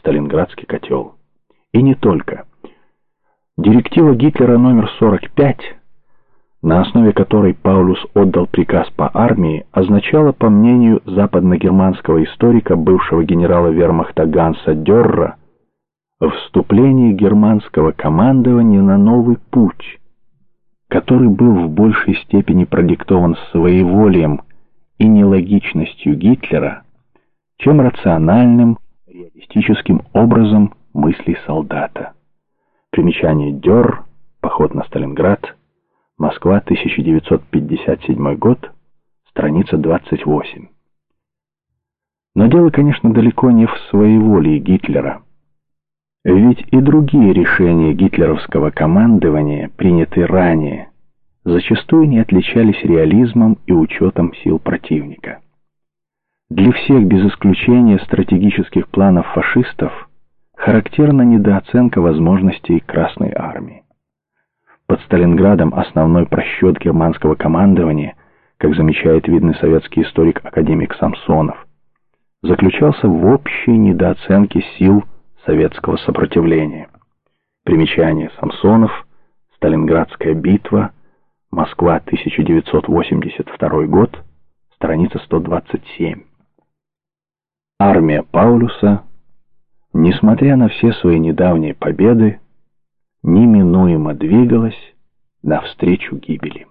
Сталинградский котел. И не только. Директива Гитлера номер 45, на основе которой Паулюс отдал приказ по армии, означала, по мнению западногерманского историка, бывшего генерала вермахта Ганса Дерра, вступление германского командования на новый путь, который был в большей степени продиктован своеволием и нелогичностью Гитлера, чем рациональным, реалистическим образом мыслей солдата. Примечание: Дерр, поход на Сталинград, Москва, 1957 год, страница 28. Но дело, конечно, далеко не в своеволии Гитлера. Ведь и другие решения гитлеровского командования, принятые ранее, зачастую не отличались реализмом и учетом сил противника. Для всех, без исключения стратегических планов фашистов, характерна недооценка возможностей Красной армии. Под Сталинградом основной просчет германского командования, как замечает видный советский историк-академик Самсонов, заключался в общей недооценке сил советского сопротивления. Примечание: Самсонов, Сталинградская битва, Москва, 1982 год, страница 127. Армия Паулюса, несмотря на все свои недавние победы, неминуемо двигалась навстречу гибели.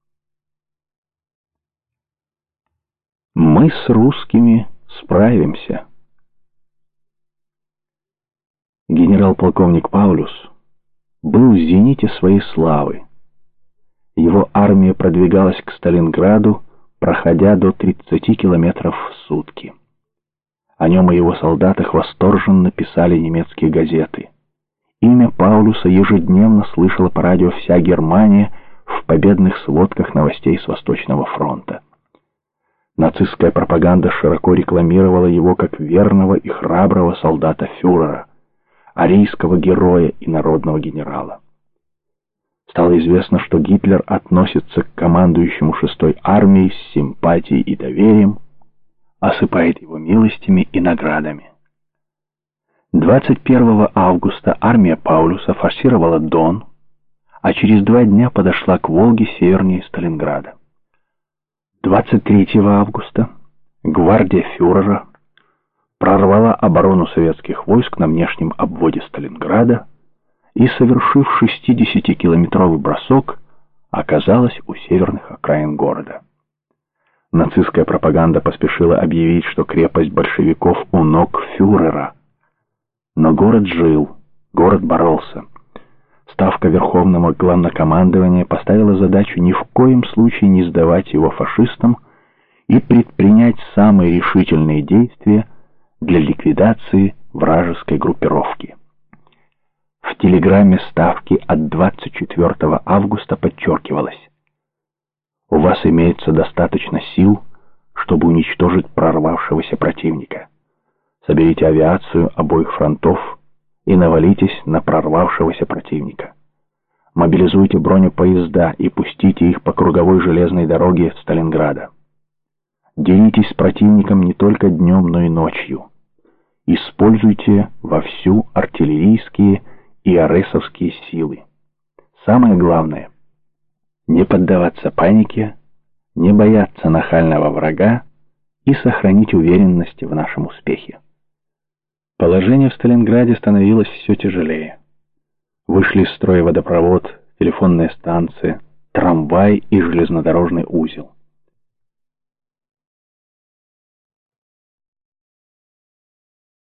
Мы с русскими справимся. Генерал-полковник Паулюс был в зените своей славы. Его армия продвигалась к Сталинграду, проходя до 30 километров в сутки. О нем и его солдатах восторженно писали немецкие газеты. Имя Паулюса ежедневно слышала по радио вся Германия в победных сводках новостей с Восточного фронта. Нацистская пропаганда широко рекламировала его как верного и храброго солдата фюрера, арийского героя и народного генерала. Стало известно, что Гитлер относится к командующему 6-й армией с симпатией и доверием, осыпает его милостями и наградами. 21 августа армия Паулюса форсировала Дон, а через 2 дня подошла к Волге севернее Сталинграда. 23 августа гвардия фюрера прорвала оборону советских войск на внешнем обводе Сталинграда и, совершив 60-километровый бросок, оказалась у северных окраин города. Нацистская пропаганда поспешила объявить, что крепость большевиков у ног фюрера. Но город жил, город боролся. Ставка Верховного Главнокомандования поставила задачу ни в коем случае не сдавать его фашистам и предпринять самые решительные действия для ликвидации вражеской группировки. В телеграмме Ставки от 24 августа подчеркивалось: у вас имеется достаточно сил, чтобы уничтожить прорвавшегося противника. Соберите авиацию обоих фронтов и навалитесь на прорвавшегося противника. Мобилизуйте бронепоезда и пустите их по круговой железной дороге Сталинграда. Деритесь с противником не только днем, но и ночью. Используйте вовсю артиллерийские и АРСовские силы. Самое главное — не поддаваться панике, не бояться нахального врага и сохранить уверенность в нашем успехе. Положение в Сталинграде становилось все тяжелее. Вышли из строя водопровод, телефонная станция, трамвай и железнодорожный узел.